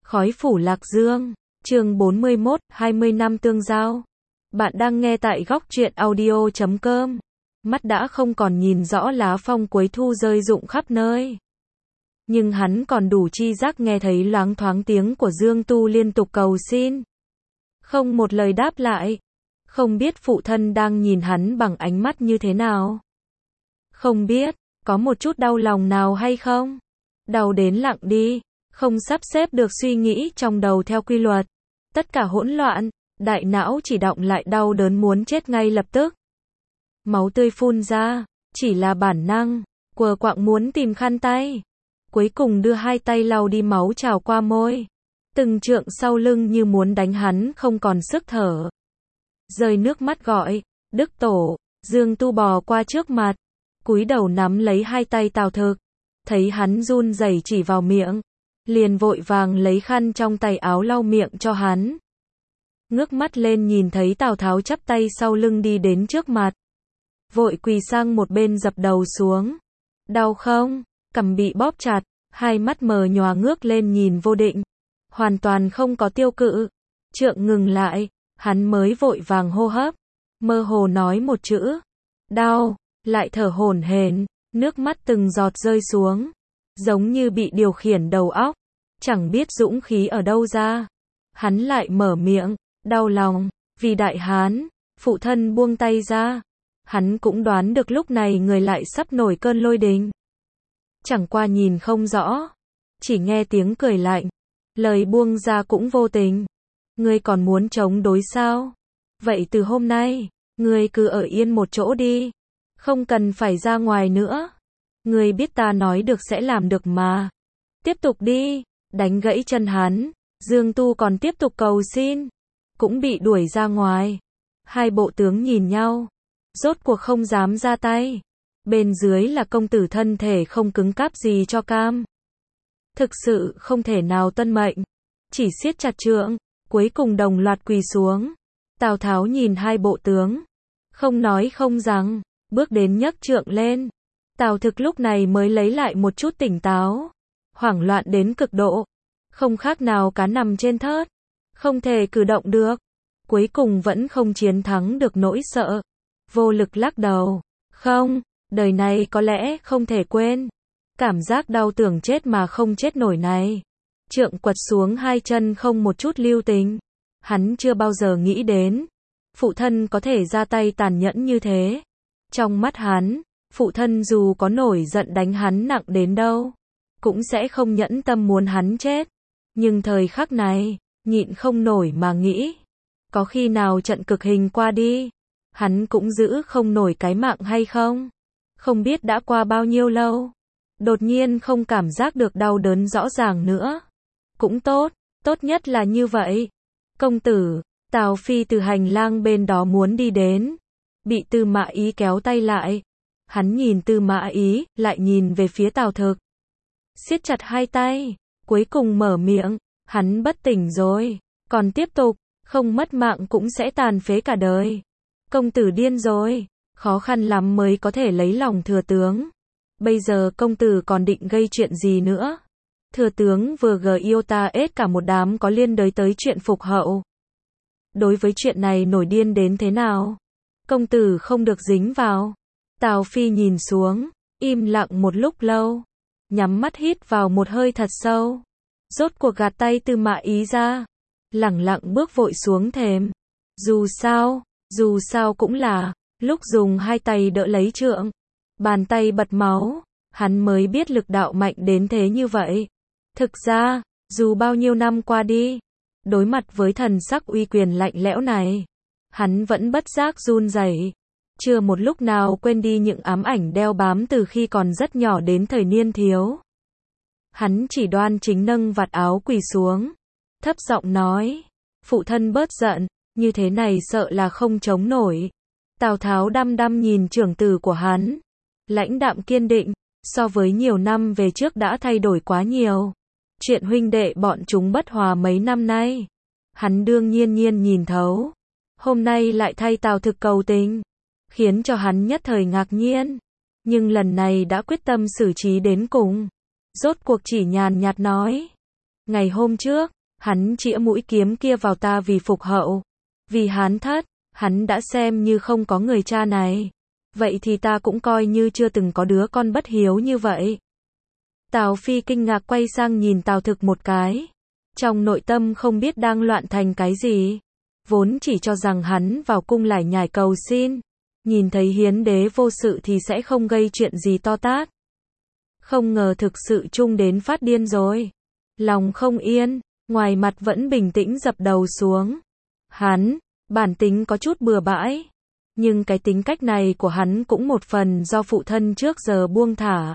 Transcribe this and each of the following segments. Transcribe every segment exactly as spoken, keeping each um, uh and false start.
Khói phủ Lạc Dương, chương bốn mươi mốt, hai mươi năm tương giao. Bạn đang nghe tại góc truyện audio chấm com. Mắt đã không còn nhìn rõ lá phong cuối thu rơi rụng khắp nơi. Nhưng hắn còn đủ tri giác nghe thấy loáng thoáng tiếng của Dương Tu liên tục cầu xin. Không một lời đáp lại. Không biết phụ thân đang nhìn hắn bằng ánh mắt như thế nào. Không biết, có một chút đau lòng nào hay không? Đau đến lặng đi. Không sắp xếp được suy nghĩ trong đầu theo quy luật. Tất cả hỗn loạn, đại não chỉ động lại đau đớn muốn chết ngay lập tức. Máu tươi phun ra, chỉ là bản năng, quờ quạng muốn tìm khăn tay. Cuối cùng đưa hai tay lau đi máu trào qua môi. Từng trượng sau lưng như muốn đánh hắn không còn sức thở. Rơi nước mắt gọi, Đức Tổ, Dương Tu bò qua trước mặt. Cúi đầu nắm lấy hai tay Tào Thực. Thấy hắn run rẩy chỉ vào miệng. Liền vội vàng lấy khăn trong tay áo lau miệng cho hắn. Ngước mắt lên nhìn thấy Tào Tháo chắp tay sau lưng đi đến trước mặt. Vội quỳ sang một bên dập đầu xuống. Đau không? Cằm bị bóp chặt, hai mắt mờ nhòa ngước lên nhìn Vô Định. Hoàn toàn không có tiêu cự. Trượng ngừng lại, hắn mới vội vàng hô hấp. Mơ hồ nói một chữ. Đau, lại thở hổn hển, nước mắt từng giọt rơi xuống. Giống như bị điều khiển đầu óc. Chẳng biết dũng khí ở đâu ra. Hắn lại mở miệng, đau lòng, vì đại hán, phụ thân buông tay ra. Hắn cũng đoán được lúc này người lại sắp nổi cơn lôi đình. Chẳng qua nhìn không rõ. Chỉ nghe tiếng cười lạnh. Lời buông ra cũng vô tình. Ngươi còn muốn chống đối sao? Vậy từ hôm nay, ngươi cứ ở yên một chỗ đi. Không cần phải ra ngoài nữa. Ngươi biết ta nói được sẽ làm được mà. Tiếp tục đi. Đánh gãy chân hắn. Dương Tu còn tiếp tục cầu xin. Cũng bị đuổi ra ngoài. Hai bộ tướng nhìn nhau. Rốt cuộc không dám ra tay. Bên dưới là công tử thân thể không cứng cáp gì cho cam. Thực sự không thể nào tuân mệnh. Chỉ siết chặt trượng. Cuối cùng đồng loạt quỳ xuống. Tào Tháo nhìn hai bộ tướng. Không nói không rằng. Bước đến nhấc trượng lên. Tào Thực lúc này mới lấy lại một chút tỉnh táo. Hoảng loạn đến cực độ. Không khác nào cá nằm trên thớt. Không thể cử động được. Cuối cùng vẫn không chiến thắng được nỗi sợ. Vô lực lắc đầu. Không, đời này có lẽ không thể quên. Cảm giác đau tưởng chết mà không chết nổi này. Trượng quật xuống hai chân không một chút lưu tình. Hắn chưa bao giờ nghĩ đến. Phụ thân có thể ra tay tàn nhẫn như thế. Trong mắt hắn, phụ thân dù có nổi giận đánh hắn nặng đến đâu. Cũng sẽ không nhẫn tâm muốn hắn chết. Nhưng thời khắc này, nhịn không nổi mà nghĩ. Có khi nào trận cực hình qua đi, hắn cũng giữ không nổi cái mạng hay không? Không biết đã qua bao nhiêu lâu. Đột nhiên không cảm giác được đau đớn rõ ràng nữa. Cũng tốt, tốt nhất là như vậy. Công tử, Tào Phi từ hành lang bên đó muốn đi đến. Bị Tư Mã Ý kéo tay lại. Hắn nhìn Tư Mã Ý, lại nhìn về phía Tào Thực. Siết chặt hai tay, cuối cùng mở miệng, hắn bất tỉnh rồi, còn tiếp tục, không mất mạng cũng sẽ tàn phế cả đời. Công tử điên rồi, khó khăn lắm mới có thể lấy lòng thừa tướng. Bây giờ công tử còn định gây chuyện gì nữa? Thừa tướng vừa gờ yêu ta ết cả một đám có liên đới tới chuyện phục hậu. Đối với chuyện này nổi điên đến thế nào? Công tử không được dính vào. Tào Phi nhìn xuống, im lặng một lúc lâu. Nhắm mắt hít vào một hơi thật sâu. Rốt cuộc gạt tay Tư Mã Ý ra. Lẳng lặng bước vội xuống thềm. Dù sao, dù sao cũng là, lúc dùng hai tay đỡ lấy trượng. Bàn tay bật máu. Hắn mới biết lực đạo mạnh đến thế như vậy. Thực ra, dù bao nhiêu năm qua đi. Đối mặt với thần sắc uy quyền lạnh lẽo này. Hắn vẫn bất giác run rẩy. Chưa một lúc nào quên đi những ám ảnh đeo bám từ khi còn rất nhỏ đến thời niên thiếu. Hắn chỉ đoan chính nâng vạt áo quỳ xuống. Thấp giọng nói. Phụ thân bớt giận, như thế này sợ là không chống nổi. Tào Tháo đăm đăm nhìn trưởng tử của hắn. Lãnh đạm kiên định, so với nhiều năm về trước đã thay đổi quá nhiều. Chuyện huynh đệ bọn chúng bất hòa mấy năm nay. Hắn đương nhiên nhiên nhìn thấu. Hôm nay lại thay Tào Thực cầu tình. Khiến cho hắn nhất thời ngạc nhiên. Nhưng lần này đã quyết tâm xử trí đến cùng. Rốt cuộc chỉ nhàn nhạt nói. Ngày hôm trước, Hắn chĩa mũi kiếm kia vào ta vì phục hậu. Vì Hán thất, hắn đã xem như không có người cha này. Vậy thì ta cũng coi như chưa từng có đứa con bất hiếu như vậy. Tào Phi kinh ngạc quay sang nhìn Tào Thực một cái. Trong nội tâm không biết đang loạn thành cái gì. Vốn chỉ cho rằng hắn vào cung lải nhải cầu xin. Nhìn thấy hiến đế vô sự thì sẽ không gây chuyện gì to tát. Không ngờ thực sự chung đến phát điên rồi. Lòng không yên, ngoài mặt vẫn bình tĩnh dập đầu xuống. Hắn, bản tính có chút bừa bãi. Nhưng cái tính cách này của hắn cũng một phần do phụ thân trước giờ buông thả.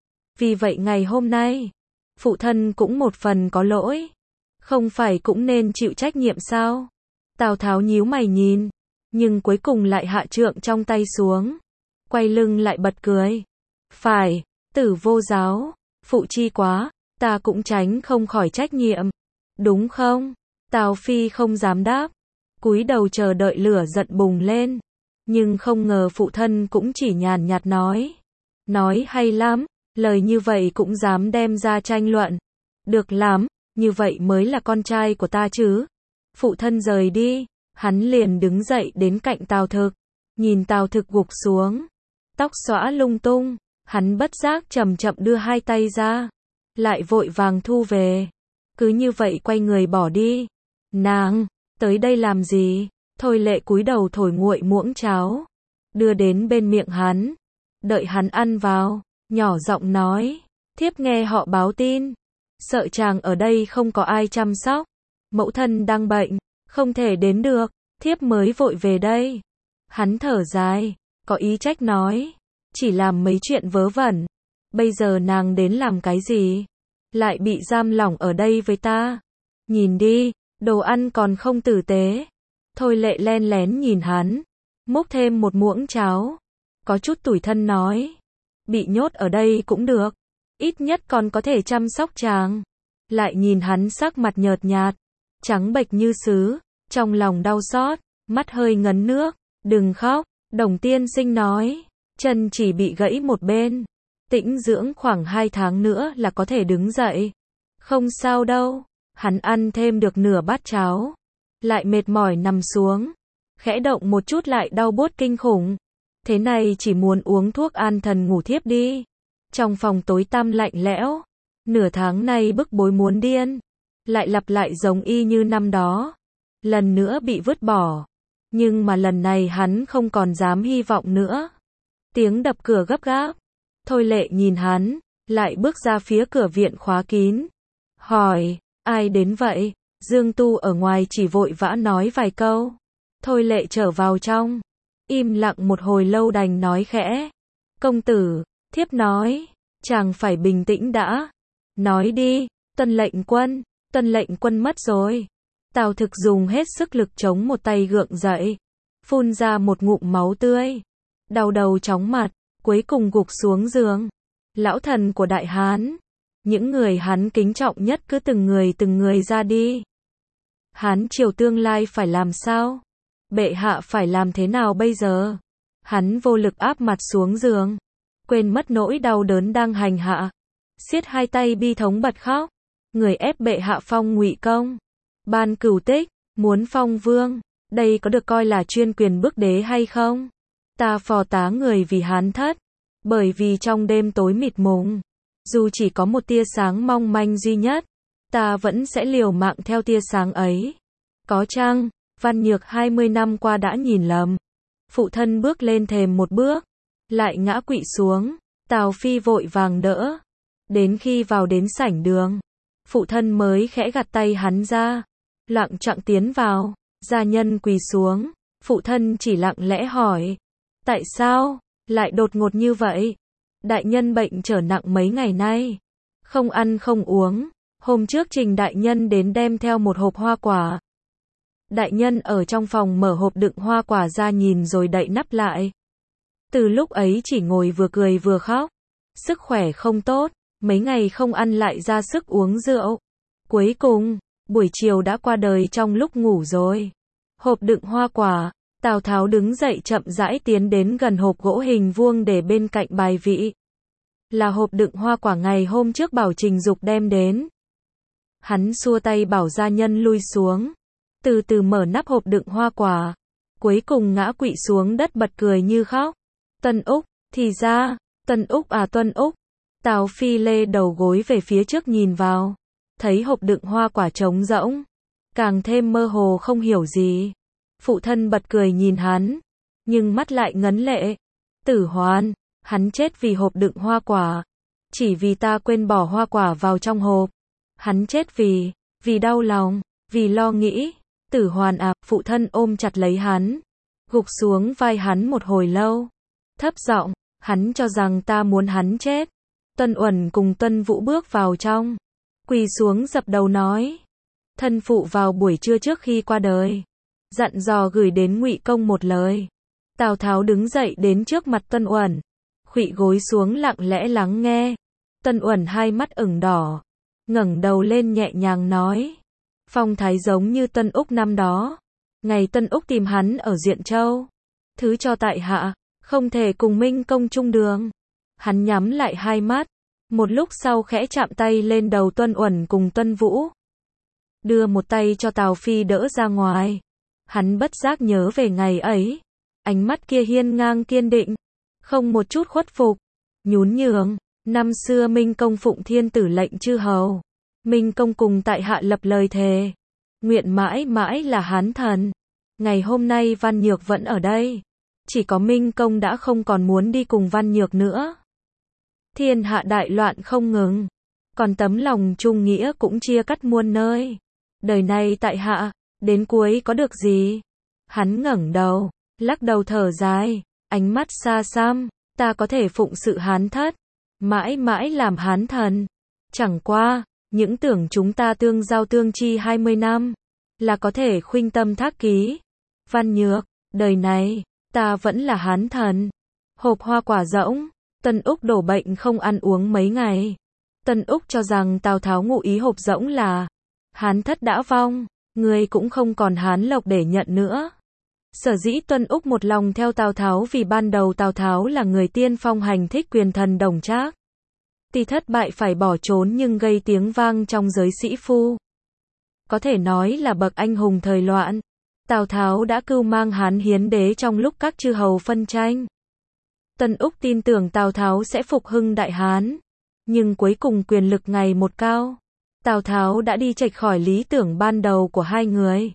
Vì vậy ngày hôm nay, phụ thân cũng một phần có lỗi. Không phải cũng nên chịu trách nhiệm sao? Tào Tháo nhíu mày nhìn, nhưng cuối cùng lại hạ trượng trong tay xuống. Quay lưng lại bật cười. Phải, tử vô giáo, phụ chi quá, ta cũng tránh không khỏi trách nhiệm. Đúng không? Tào Phi không dám đáp. Cúi đầu chờ đợi lửa giận bùng lên. Nhưng không ngờ phụ thân cũng chỉ nhàn nhạt nói. Nói hay lắm, lời như vậy cũng dám đem ra tranh luận. Được lắm, như vậy mới là con trai của ta chứ. Phụ thân rời đi, hắn liền đứng dậy đến cạnh Tào Thực. Nhìn Tào Thực gục xuống. Tóc xõa lung tung, hắn bất giác chậm chậm đưa hai tay ra. Lại vội vàng thu về. Cứ như vậy quay người bỏ đi. Nàng, tới đây làm gì? Thôi Lệ cúi đầu thổi nguội muỗng cháo. Đưa đến bên miệng hắn. Đợi hắn ăn vào, nhỏ giọng nói. Thiếp nghe họ báo tin. Sợ chàng ở đây không có ai chăm sóc. Mẫu thân đang bệnh, không thể đến được. Thiếp mới vội về đây. Hắn thở dài, có ý trách nói. Chỉ làm mấy chuyện vớ vẩn. Bây giờ nàng đến làm cái gì? Lại bị giam lỏng ở đây với ta. Nhìn đi, đồ ăn còn không tử tế. Thôi Lệ len lén nhìn hắn. Múc thêm một muỗng cháo. Có chút tủi thân nói. Bị nhốt ở đây cũng được. Ít nhất còn có thể chăm sóc chàng. Lại nhìn hắn sắc mặt nhợt nhạt. Trắng bệch như sứ. Trong lòng đau xót. Mắt hơi ngấn nước. Đừng khóc. Đồng tiên sinh nói. Chân chỉ bị gãy một bên. Tĩnh dưỡng khoảng hai tháng nữa là có thể đứng dậy. Không sao đâu. Hắn ăn thêm được nửa bát cháo. Lại mệt mỏi nằm xuống. Khẽ động một chút lại đau buốt kinh khủng. Thế này chỉ muốn uống thuốc an thần ngủ thiếp đi. Trong phòng tối tăm lạnh lẽo. Nửa tháng nay bức bối muốn điên. Lại lặp lại giống y như năm đó. Lần nữa bị vứt bỏ. Nhưng mà lần này hắn không còn dám hy vọng nữa. Tiếng đập cửa gấp gáp. Thôi Lệ nhìn hắn. Lại bước ra phía cửa viện khóa kín. Hỏi, ai đến vậy? Dương Tu ở ngoài chỉ vội vã nói vài câu. Thôi Lệ trở vào trong. Im lặng một hồi lâu đành nói khẽ. Công tử, thiếp nói. Chàng phải bình tĩnh đã. Nói đi, tuân lệnh quân. Tuân lệnh quân mất rồi. Tào Thực dùng hết sức lực chống một tay gượng dậy. Phun ra một ngụm máu tươi. Đau đầu chóng mặt. Cuối cùng gục xuống giường. Lão thần của Đại Hán. Những người hắn kính trọng nhất cứ từng người từng người ra đi. Hán triều tương lai phải làm sao? Bệ hạ phải làm thế nào bây giờ? Hắn vô lực áp mặt xuống giường. Quên mất nỗi đau đớn đang hành hạ. Siết hai tay bi thống bật khóc. Người ép bệ hạ phong Ngụy công. Ban cửu tích, muốn phong vương. Đây có được coi là chuyên quyền bức đế hay không? Ta phò tá người vì Hán thất. Bởi vì trong đêm tối mịt mùng. Dù chỉ có một tia sáng mong manh duy nhất. Ta vẫn sẽ liều mạng theo tia sáng ấy. Có chăng, Văn Nhược hai mươi năm qua đã nhìn lầm. Phụ thân bước lên thềm một bước. Lại ngã quỵ xuống. Tào Phi vội vàng đỡ. Đến khi vào đến sảnh đường. Phụ thân mới khẽ gạt tay hắn ra. Lặng chặng tiến vào. Gia nhân quỳ xuống. Phụ thân chỉ lặng lẽ hỏi. Tại sao, lại đột ngột như vậy? Đại nhân bệnh trở nặng mấy ngày nay. Không ăn không uống. Hôm trước Trình đại nhân đến đem theo một hộp hoa quả. Đại nhân ở trong phòng mở hộp đựng hoa quả ra nhìn rồi đậy nắp lại. Từ lúc ấy chỉ ngồi vừa cười vừa khóc. Sức khỏe không tốt, mấy ngày không ăn lại ra sức uống rượu. Cuối cùng, buổi chiều đã qua đời trong lúc ngủ rồi. Hộp đựng hoa quả, Tào Tháo đứng dậy chậm rãi tiến đến gần hộp gỗ hình vuông để bên cạnh bài vị. Là hộp đựng hoa quả ngày hôm trước bảo Trình Dục đem đến. Hắn xua tay bảo gia nhân lui xuống, từ từ mở nắp hộp đựng hoa quả, cuối cùng ngã quỵ xuống đất bật cười như khóc. Tân Úc, thì ra, Tân Úc à Tân Úc. Tào Phi lê đầu gối về phía trước nhìn vào, thấy hộp đựng hoa quả trống rỗng, càng thêm mơ hồ không hiểu gì. Phụ thân bật cười nhìn hắn, nhưng mắt lại ngấn lệ. Tử Hoan, hắn chết vì hộp đựng hoa quả, chỉ vì ta quên bỏ hoa quả vào trong hộp. Hắn chết vì, vì đau lòng, vì lo nghĩ. Tử Hoan à, phụ thân ôm chặt lấy hắn, gục xuống vai hắn một hồi lâu, thấp giọng, hắn cho rằng ta muốn hắn chết. Tân Uẩn cùng Tân Vũ bước vào trong, quỳ xuống dập đầu nói, thân phụ vào buổi trưa trước khi qua đời, dặn dò gửi đến Ngụy công một lời. Tào Tháo đứng dậy đến trước mặt Tân Uẩn, khuỵu gối xuống lặng lẽ lắng nghe. Tân Uẩn hai mắt ửng đỏ, ngẩng đầu lên nhẹ nhàng nói, phong thái giống như Tân Úc năm đó, ngày Tân Úc tìm hắn ở Duyện Châu, thứ cho tại hạ, không thể cùng Minh công chung đường. Hắn nhắm lại hai mắt, một lúc sau khẽ chạm tay lên đầu Tân Uẩn cùng Tân Vũ, đưa một tay cho Tào Phi đỡ ra ngoài. Hắn bất giác nhớ về ngày ấy, ánh mắt kia hiên ngang kiên định, không một chút khuất phục, nhún nhường. Năm xưa Minh công phụng thiên tử lệnh chư hầu, Minh công cùng tại hạ lập lời thề, nguyện mãi mãi là Hán thần. Ngày hôm nay Văn Nhược vẫn ở đây, chỉ có Minh công đã không còn muốn đi cùng Văn Nhược nữa. Thiên hạ đại loạn không ngừng, còn tấm lòng trung nghĩa cũng chia cắt muôn nơi. Đời này tại hạ, đến cuối có được gì? Hắn ngẩng đầu, lắc đầu thở dài, ánh mắt xa xăm, ta có thể phụng sự Hán thất, mãi mãi làm Hán thần. Chẳng qua, những tưởng chúng ta tương giao tương chi hai mươi năm, là có thể khuynh tâm thác ký. Văn Nhược, đời này, ta vẫn là Hán thần. Hộp hoa quả rỗng, Tân Úc đổ bệnh không ăn uống mấy ngày. Tân Úc cho rằng Tào Tháo ngụ ý hộp rỗng là Hán thất đã vong, người cũng không còn Hán lộc để nhận nữa. Sở dĩ Tân Úc một lòng theo Tào Tháo vì ban đầu Tào Tháo là người tiên phong hành thích quyền thần Đồng Trác. Tuy thất bại phải bỏ trốn nhưng gây tiếng vang trong giới sĩ phu. Có thể nói là bậc anh hùng thời loạn. Tào Tháo đã cưu mang Hán hiến đế trong lúc các chư hầu phân tranh. Tân Úc tin tưởng Tào Tháo sẽ phục hưng Đại Hán, nhưng cuối cùng quyền lực ngày một cao. Tào Tháo đã đi chệch khỏi lý tưởng ban đầu của hai người.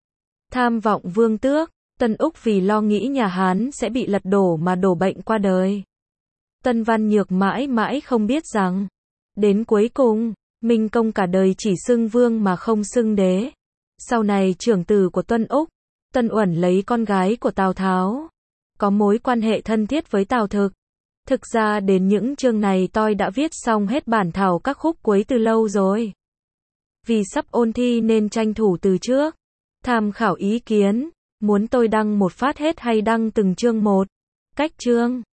Tham vọng vương tước, Tân Úc vì lo nghĩ nhà Hán sẽ bị lật đổ mà đổ bệnh qua đời. Tân Văn Nhược mãi mãi không biết rằng, đến cuối cùng, Minh công cả đời chỉ xưng vương mà không xưng đế. Sau này trưởng tử của Tân Úc, Tân Uẩn lấy con gái của Tào Tháo, có mối quan hệ thân thiết với Tào Thực. Thực ra đến những chương này tôi đã viết xong hết bản thảo các khúc cuối từ lâu rồi. Vì sắp ôn thi nên tranh thủ từ trước. Tham khảo ý kiến, muốn tôi đăng một phát hết hay đăng từng chương một? Cách chương